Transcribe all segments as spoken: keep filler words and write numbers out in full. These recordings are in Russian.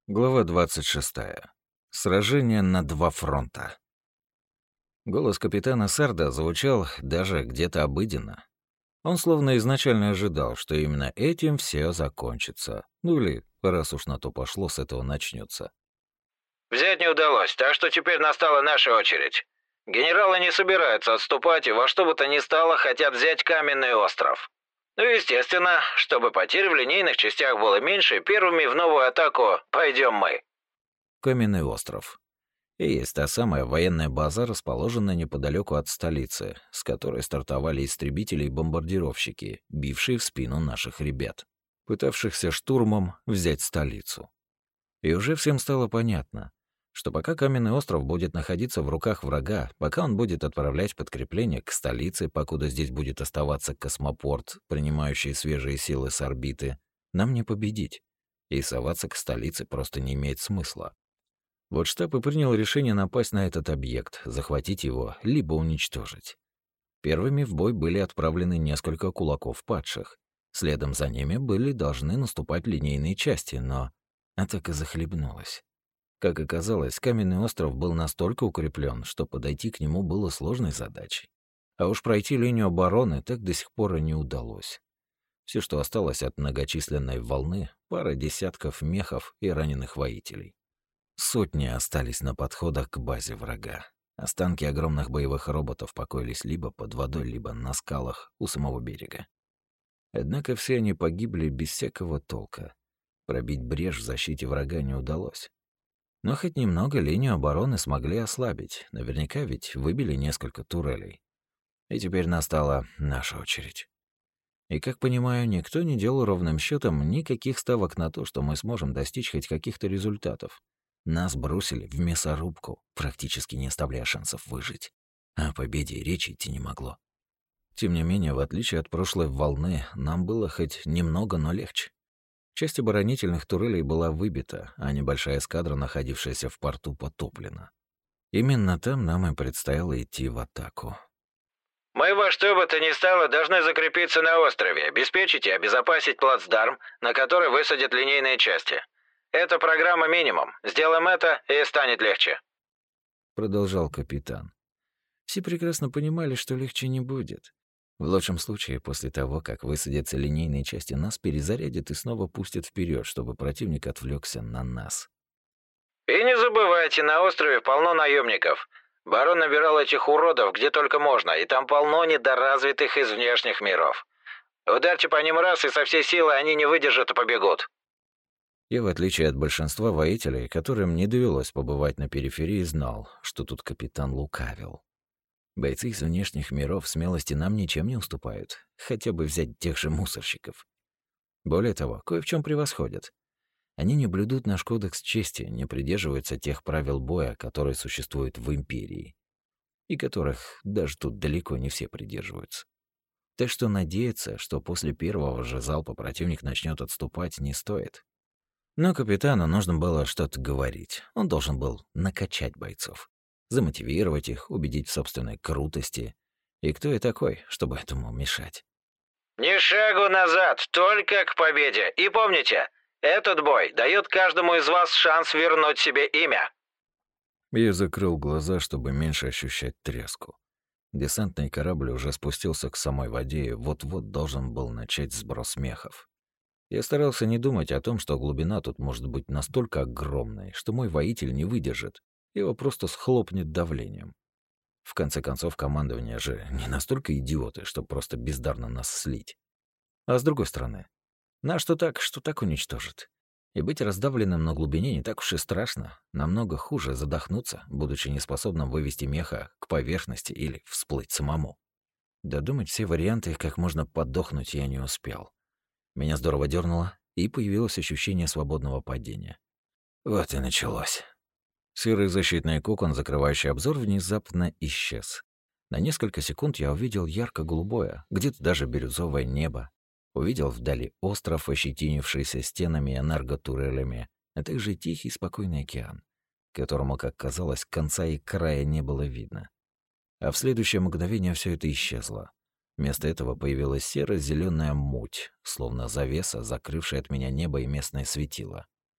Глава двадцать шестая. Сражение на два фронта. Голос капитана Сарда звучал даже где-то обыденно. Он словно изначально ожидал, что именно этим все закончится. Ну или, раз уж на то пошло, с этого начнется. Взять не удалось, так что теперь настала наша очередь. Генералы не собираются отступать и во что бы то ни стало хотят взять Каменный остров. Ну и естественно, чтобы потерь в линейных частях было меньше, первыми в новую атаку пойдем мы. Каменный остров. И есть та самая военная база, расположенная неподалеку от столицы, с которой стартовали истребители и бомбардировщики, бившие в спину наших ребят, пытавшихся штурмом взять столицу. И уже всем стало понятно, что пока Каменный остров будет находиться в руках врага, пока он будет отправлять подкрепление к столице, покуда здесь будет оставаться космопорт, принимающий свежие силы с орбиты, нам не победить. И соваться к столице просто не имеет смысла. Вот штаб и принял решение напасть на этот объект, захватить его, либо уничтожить. Первыми в бой были отправлены несколько кулаков падших. Следом за ними были должны наступать линейные части, но атака захлебнулась. Как оказалось, Каменный остров был настолько укреплен, что подойти к нему было сложной задачей. А уж пройти линию обороны так до сих пор и не удалось. Все, что осталось от многочисленной волны, пара десятков мехов и раненых воителей. Сотни остались на подходах к базе врага. Останки огромных боевых роботов покоились либо под водой, либо на скалах у самого берега. Однако все они погибли без всякого толка. Пробить брешь в защите врага не удалось. Но хоть немного линию обороны смогли ослабить. Наверняка ведь выбили несколько турелей. И теперь настала наша очередь. И, как понимаю, никто не делал ровным счетом никаких ставок на то, что мы сможем достичь хоть каких-то результатов. Нас бросили в мясорубку, практически не оставляя шансов выжить. О победе и речи идти не могло. Тем не менее, в отличие от прошлой волны, нам было хоть немного, но легче. Часть оборонительных турелей была выбита, а небольшая эскадра, находившаяся в порту, потоплена. Именно там нам и предстояло идти в атаку. Мы во что бы то ни стало должны закрепиться на острове, обеспечить и обезопасить плацдарм, на который высадят линейные части. Это программа минимум. Сделаем это, и станет легче. Продолжал капитан. Все прекрасно понимали, что легче не будет. В лучшем случае, после того, как высадятся линейные части, нас перезарядят и снова пустят вперед, чтобы противник отвлекся на нас. И не забывайте, на острове полно наемников. Барон набирал этих уродов где только можно, и там полно недоразвитых из внешних миров. Ударьте по ним раз, и со всей силы они не выдержат и побегут. Я, в отличие от большинства воителей, которым не довелось побывать на периферии, знал, что тут капитан лукавил. Бойцы из внешних миров смелости нам ничем не уступают, хотя бы взять тех же мусорщиков. Более того, кое в чем превосходят. Они не блюдут наш кодекс чести, не придерживаются тех правил боя, которые существуют в Империи, и которых даже тут далеко не все придерживаются. Так что надеяться, что после первого же залпа противник начнет отступать, не стоит. Но капитану нужно было что-то говорить. Он должен был накачать бойцов, замотивировать их, убедить в собственной крутости. И кто я такой, чтобы этому мешать? Ни шагу назад, только к победе. И помните, этот бой дает каждому из вас шанс вернуть себе имя. Я закрыл глаза, чтобы меньше ощущать треску. Десантный корабль уже спустился к самой воде и вот-вот должен был начать сброс мехов. Я старался не думать о том, что глубина тут может быть настолько огромной, что мой воитель не выдержит, его просто схлопнет давлением. В конце концов, командование же не настолько идиоты, чтобы просто бездарно нас слить. А с другой стороны, на что так, что так уничтожит. И быть раздавленным на глубине не так уж и страшно, намного хуже задохнуться, будучи неспособным вывести меха к поверхности или всплыть самому. Додумать все варианты, как можно подохнуть, я не успел. Меня здорово дернуло, и появилось ощущение свободного падения. Вот и началось. Серый защитный кокон, закрывающий обзор, внезапно исчез. На несколько секунд я увидел ярко-голубое, где-то даже бирюзовое небо. Увидел вдали остров, ощетинившийся стенами и энерготурелями, а также тихий спокойный океан, которому, как казалось, конца и края не было видно. А в следующее мгновение все это исчезло. Вместо этого появилась серо-зеленая муть, словно завеса, закрывшая от меня небо и местное светило.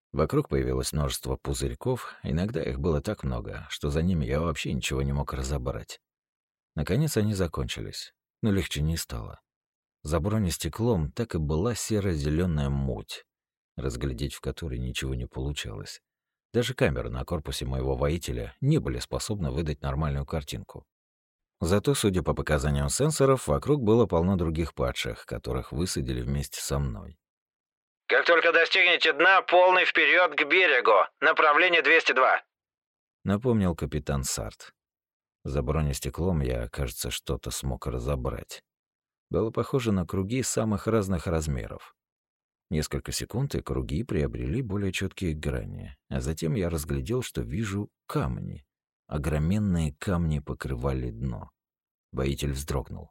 Вокруг появилось множество пузырьков, иногда их было так много, что за ними я вообще ничего не мог разобрать. Наконец они закончились, но легче не стало. За бронестеклом так и была серо-зеленая муть, разглядеть в которой ничего не получалось. Даже камеры на корпусе моего воителя не были способны выдать нормальную картинку. Зато, судя по показаниям сенсоров, вокруг было полно других падших, которых высадили вместе со мной. «Как только достигнете дна, полный вперед к берегу, направление двести два», — напомнил капитан Сарт. За бронестеклом я, кажется, что-то смог разобрать. Было похоже на круги самых разных размеров. Несколько секунд, и круги приобрели более четкие грани, а затем я разглядел, что вижу камни. Огроменные камни покрывали дно. Воитель вздрогнул.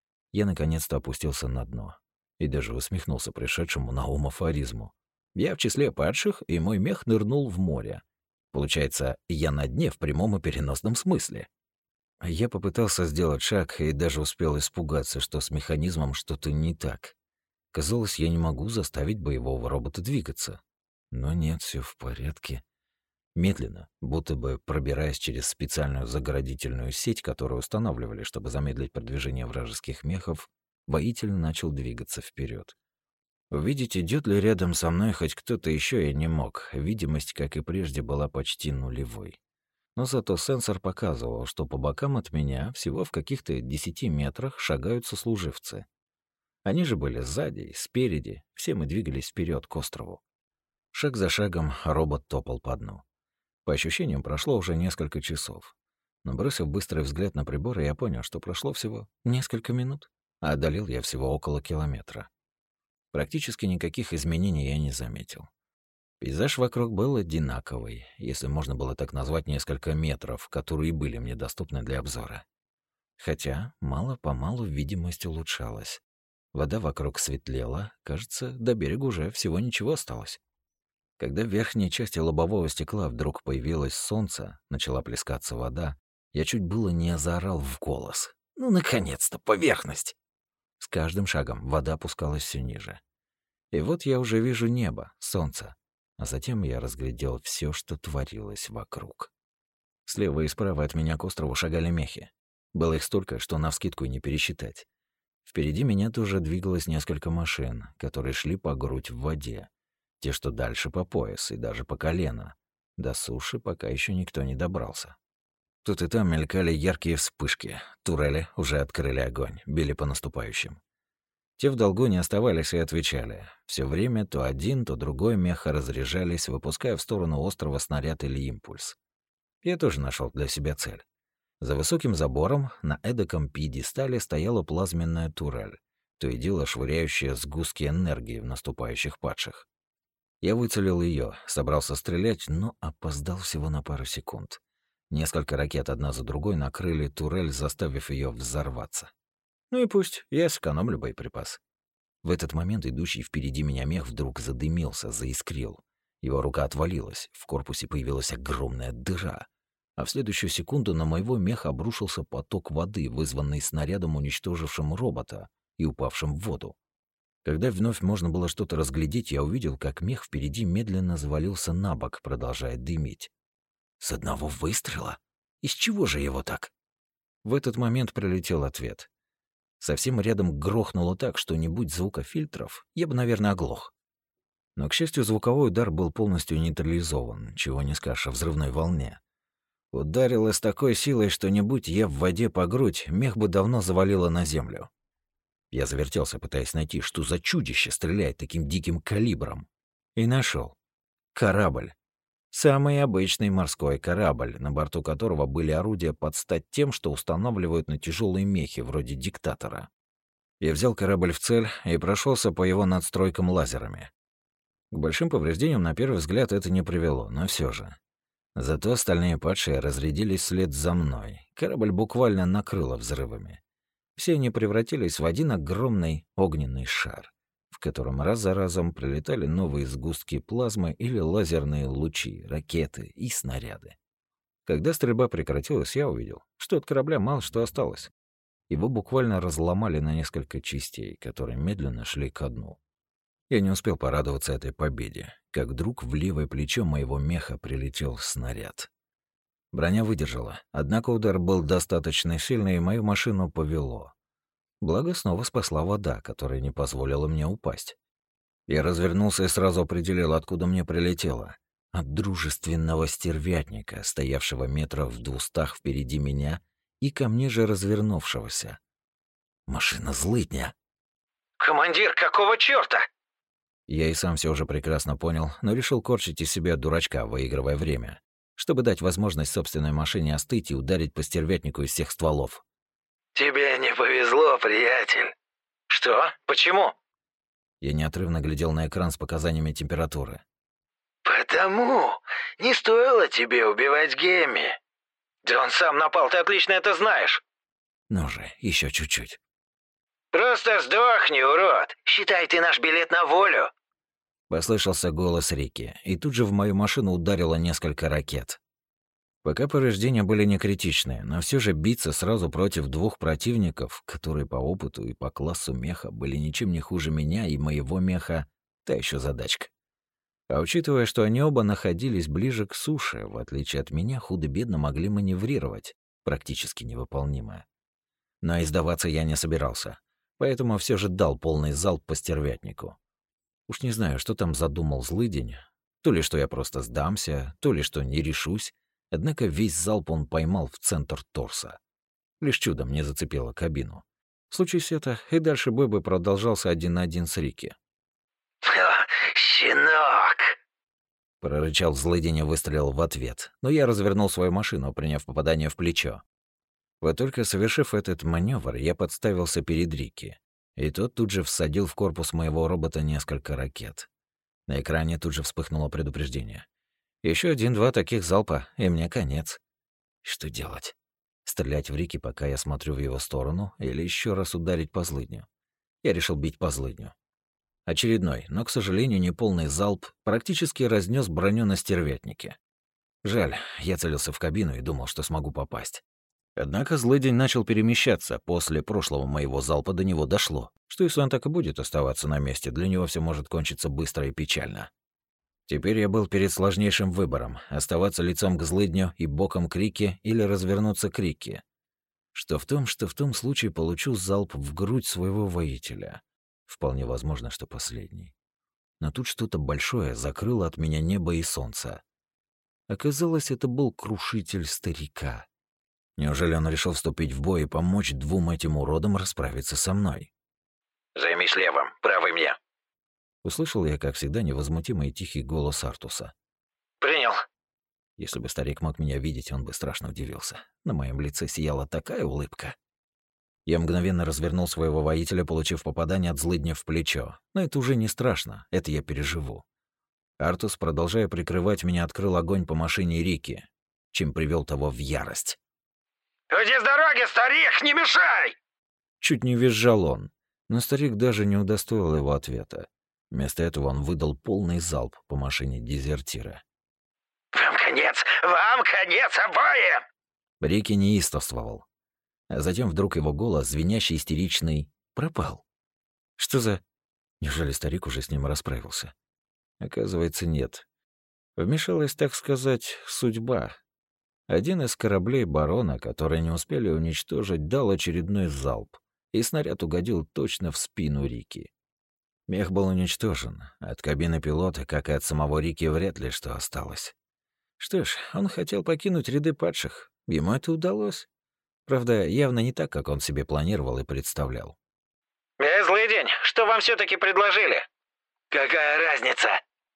Я наконец-то опустился на дно и даже усмехнулся пришедшему на ум афоризму. Я в числе падших, и мой мех нырнул в море. Получается, я на дне в прямом и переносном смысле. Я попытался сделать шаг и даже успел испугаться, что с механизмом что-то не так. Казалось, я не могу заставить боевого робота двигаться. Но нет, все в порядке. Медленно, будто бы пробираясь через специальную заградительную сеть, которую устанавливали, чтобы замедлить продвижение вражеских мехов, воитель начал двигаться вперед. Увидеть, идет ли рядом со мной хоть кто-то еще, я не мог. Видимость, как и прежде, была почти нулевой. Но зато сенсор показывал, что по бокам от меня, всего в каких-то десяти метрах, шагают сослуживцы. Они же были сзади и спереди, все мы двигались вперед к острову. Шаг за шагом робот топал по дну. По ощущениям, прошло уже несколько часов. Но бросив быстрый взгляд на приборы, я понял, что прошло всего несколько минут, а одолел я всего около километра. Практически никаких изменений я не заметил. Пейзаж вокруг был одинаковый, если можно было так назвать несколько метров, которые были мне доступны для обзора. Хотя мало-помалу видимость улучшалась. Вода вокруг светлела, кажется, до берега уже всего ничего осталось. Когда в верхней части лобового стекла вдруг появилось солнце, начала плескаться вода, я чуть было не заорал в голос. Ну, наконец-то, поверхность! С каждым шагом вода опускалась все ниже. И вот я уже вижу небо, солнце. А затем я разглядел все, что творилось вокруг. Слева и справа от меня к острову шагали мехи. Было их столько, что навскидку и не пересчитать. Впереди меня тоже двигалось несколько машин, которые шли по грудь в воде. Те, что дальше по пояс и даже по колено. До суши пока еще никто не добрался. Тут и там мелькали яркие вспышки. Турели уже открыли огонь, били по наступающим. Те в долгу не оставались и отвечали. Все время то один, то другой меха разряжались, выпуская в сторону острова снаряд или импульс. Я тоже нашел для себя цель. За высоким забором на эдаком пьедестале стояла плазменная турель, то и дело швыряющая сгустки энергии в наступающих падших. Я выцелил ее, собрался стрелять, но опоздал всего на пару секунд. Несколько ракет одна за другой накрыли турель, заставив ее взорваться. Ну и пусть, я сэкономлю боеприпас. В этот момент идущий впереди меня мех вдруг задымился, заискрил. Его рука отвалилась, в корпусе появилась огромная дыра. А в следующую секунду на моего меха обрушился поток воды, вызванный снарядом, уничтожившим робота и упавшим в воду. Когда вновь можно было что-то разглядеть, я увидел, как мех впереди медленно завалился на бок, продолжая дымить. С одного выстрела? Из чего же его так? В этот момент прилетел ответ. Совсем рядом грохнуло так, что не будь звука фильтров, я бы, наверное, оглох. Но, к счастью, звуковой удар был полностью нейтрализован, чего не скажешь о взрывной волне. Ударило с такой силой, что не будь я в воде по грудь, мех бы давно завалило на землю. Я завертелся, пытаясь найти, что за чудище стреляет таким диким калибром. И нашел. Корабль. Самый обычный морской корабль, на борту которого были орудия под стать тем, что устанавливают на тяжелые мехи, вроде диктатора. Я взял корабль в цель и прошелся по его надстройкам лазерами. К большим повреждениям на первый взгляд это не привело, но все же. Зато остальные падшие разрядились вслед за мной. Корабль буквально накрыло взрывами. Все они превратились в один огромный огненный шар, в котором раз за разом прилетали новые сгустки плазмы или лазерные лучи, ракеты и снаряды. Когда стрельба прекратилась, я увидел, что от корабля мало что осталось. Его буквально разломали на несколько частей, которые медленно шли ко дну. Я не успел порадоваться этой победе, как вдруг в левое плечо моего меха прилетел снаряд. Броня выдержала, однако удар был достаточно сильный, и мою машину повело. Благо, снова спасла вода, которая не позволила мне упасть. Я развернулся и сразу определил, откуда мне прилетело. От дружественного стервятника, стоявшего метров в двухстах впереди меня, и ко мне же развернувшегося. Машина злыдня. «Командир, какого чёрта?» Я и сам все уже прекрасно понял, но решил корчить из себя дурачка, выигрывая время, чтобы дать возможность собственной машине остыть и ударить по стервятнику из всех стволов. «Тебе не повезло, приятель». «Что? Почему?» Я неотрывно глядел на экран с показаниями температуры. «Потому не стоило тебе убивать Гемми». «Да он сам напал, ты отлично это знаешь». Ну же, еще чуть-чуть. «Просто сдохни, урод! Считай, ты наш билет на волю!» Послышался голос Рики, и тут же в мою машину ударило несколько ракет. Пока повреждения были не критичные, но все же биться сразу против двух противников, которые по опыту и по классу меха были ничем не хуже меня и моего меха, та еще задачка. А учитывая, что они оба находились ближе к суше, в отличие от меня, худо-бедно могли маневрировать, практически невыполнимое. Но и сдаваться я не собирался, поэтому все же дал полный залп по стервятнику. Уж не знаю, что там задумал злыдень, то ли что я просто сдамся, то ли что не решусь, однако весь залп он поймал в центр торса. Лишь чудом не зацепило кабину. Случись это, и дальше бой бы продолжался один на один с Рики. «Щенок!» Прорычал злыдень и выстрелил в ответ, но я развернул свою машину, приняв попадание в плечо. Вот только совершив этот маневр, я подставился перед Рики, и тот тут же всадил в корпус моего робота несколько ракет. На экране тут же вспыхнуло предупреждение. Еще один-два таких залпа, и мне конец. Что делать? Стрелять в Рики, пока я смотрю в его сторону, или еще раз ударить по злыдню? Я решил бить по злыдню. Очередной, но, к сожалению, неполный залп практически разнес броню на стервятнике. Жаль, я целился в кабину и думал, что смогу попасть. Однако злыдень начал перемещаться. После прошлого моего залпа до него дошло, что если он так и будет оставаться на месте, для него все может кончиться быстро и печально. Теперь я был перед сложнейшим выбором — оставаться лицом к злыдню и боком к Рике или развернуться к Рике. Что в том, что в том случае получу залп в грудь своего воителя. Вполне возможно, что последний. Но тут что-то большое закрыло от меня небо и солнце. Оказалось, это был крушитель старика. Неужели он решил вступить в бой и помочь двум этим уродам расправиться со мной? «Займись левым, правый мне». Услышал я, как всегда, невозмутимый и тихий голос Артуса. «Принял». Если бы старик мог меня видеть, он бы страшно удивился. На моем лице сияла такая улыбка. Я мгновенно развернул своего воителя, получив попадание от злыдня в плечо. Но это уже не страшно, это я переживу. Артус, продолжая прикрывать меня, открыл огонь по машине Рики, чем привел того в ярость. «Уйди с дороги, старик, не мешай!» Чуть не визжал он, но старик даже не удостоил его ответа. Вместо этого он выдал полный залп по машине дезертира. «Вам конец! Вам конец обоим!» Рики неистовствовал. А затем вдруг его голос, звенящий, истеричный, пропал. Что за... Неужели старик уже с ним расправился? Оказывается, нет. Вмешалась, так сказать, судьба. Один из кораблей барона, которые не успели уничтожить, дал очередной залп, и снаряд угодил точно в спину Рики. Мех был уничтожен. От кабины пилота, как и от самого Рики, вряд ли что осталось. Что ж, он хотел покинуть ряды падших. Ему это удалось. Правда, явно не так, как он себе планировал и представлял. «Эй, злыдень, что вам все таки предложили?» «Какая разница?»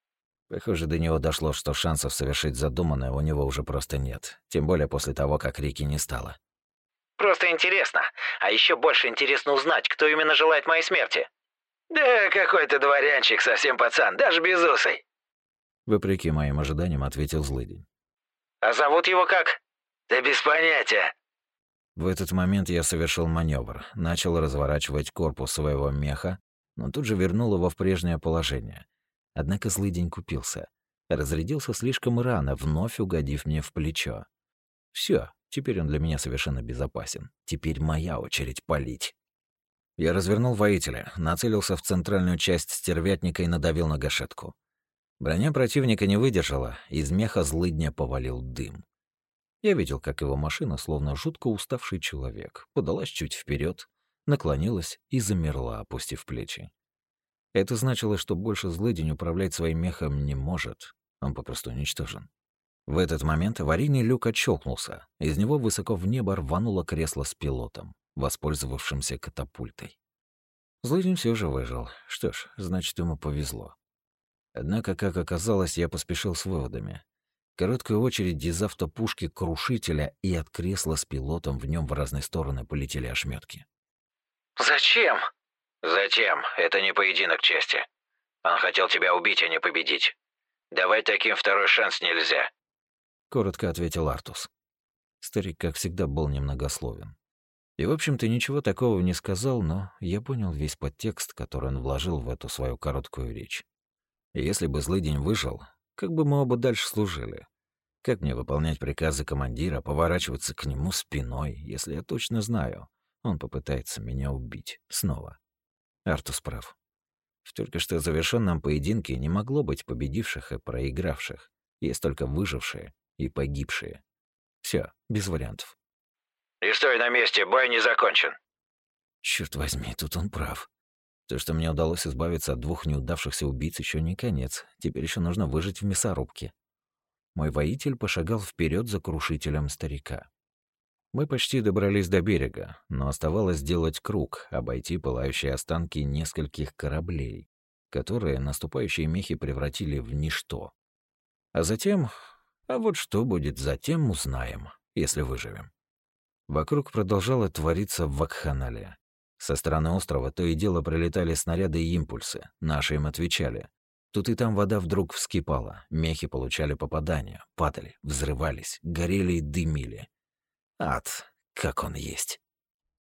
Похоже, до него дошло, что шансов совершить задуманное у него уже просто нет. Тем более после того, как Рики не стало. «Просто интересно. А еще больше интересно узнать, кто именно желает моей смерти». «Да какой-то дворянчик, совсем пацан, даже безусый». Вопреки моим ожиданиям, ответил злыдень. «А зовут его как?» «Да без понятия». В этот момент я совершил маневр, начал разворачивать корпус своего меха, но тут же вернул его в прежнее положение. Однако злыдень купился. Разрядился слишком рано, вновь угодив мне в плечо. Все, теперь он для меня совершенно безопасен. Теперь моя очередь палить. Я развернул воителя, нацелился в центральную часть стервятника и надавил на гашетку. Броня противника не выдержала, из меха злыдня повалил дым. Я видел, как его машина, словно жутко уставший человек, подалась чуть вперед, наклонилась и замерла, опустив плечи. Это значило, что больше злыдень управлять своим мехом не может, он попросту уничтожен. В этот момент аварийный люк отщелкнулся, из него высоко в небо рвануло кресло с пилотом, воспользовавшимся катапультой. Злыдень все же выжил. Что ж, значит, ему повезло. Однако, как оказалось, я поспешил с выводами. Короткая очередь из автопушки крушителя, и от кресла с пилотом в нем в разные стороны полетели ошметки. «Зачем?» «Зачем? Это не поединок чести. Он хотел тебя убить, а не победить. Давать таким второй шанс нельзя», — коротко ответил Артус. Старик, как всегда, был немногословен. И, в общем-то, ничего такого не сказал, но я понял весь подтекст, который он вложил в эту свою короткую речь. И если бы злыдень выжил, как бы мы оба дальше служили? Как мне выполнять приказы командира, поворачиваться к нему спиной, если я точно знаю, он попытается меня убить снова? Артус прав. В только что завершенном поединке не могло быть победивших и проигравших. Есть только выжившие и погибшие. Все, без вариантов. «И стой на месте, бой не закончен». Черт возьми, тут он прав. То, что мне удалось избавиться от двух неудавшихся убийц, еще не конец. Теперь еще нужно выжить в мясорубке. Мой воитель пошагал вперед за крушителем старика. Мы почти добрались до берега, но оставалось сделать круг, обойти пылающие останки нескольких кораблей, которые наступающие мехи превратили в ничто. А затем... А вот что будет затем, узнаем, если выживем. Вокруг продолжало твориться вакханалия. Со стороны острова то и дело прилетали снаряды и импульсы, наши им отвечали. Тут и там вода вдруг вскипала, мехи получали попадания, падали, взрывались, горели и дымили. Ад, как он есть.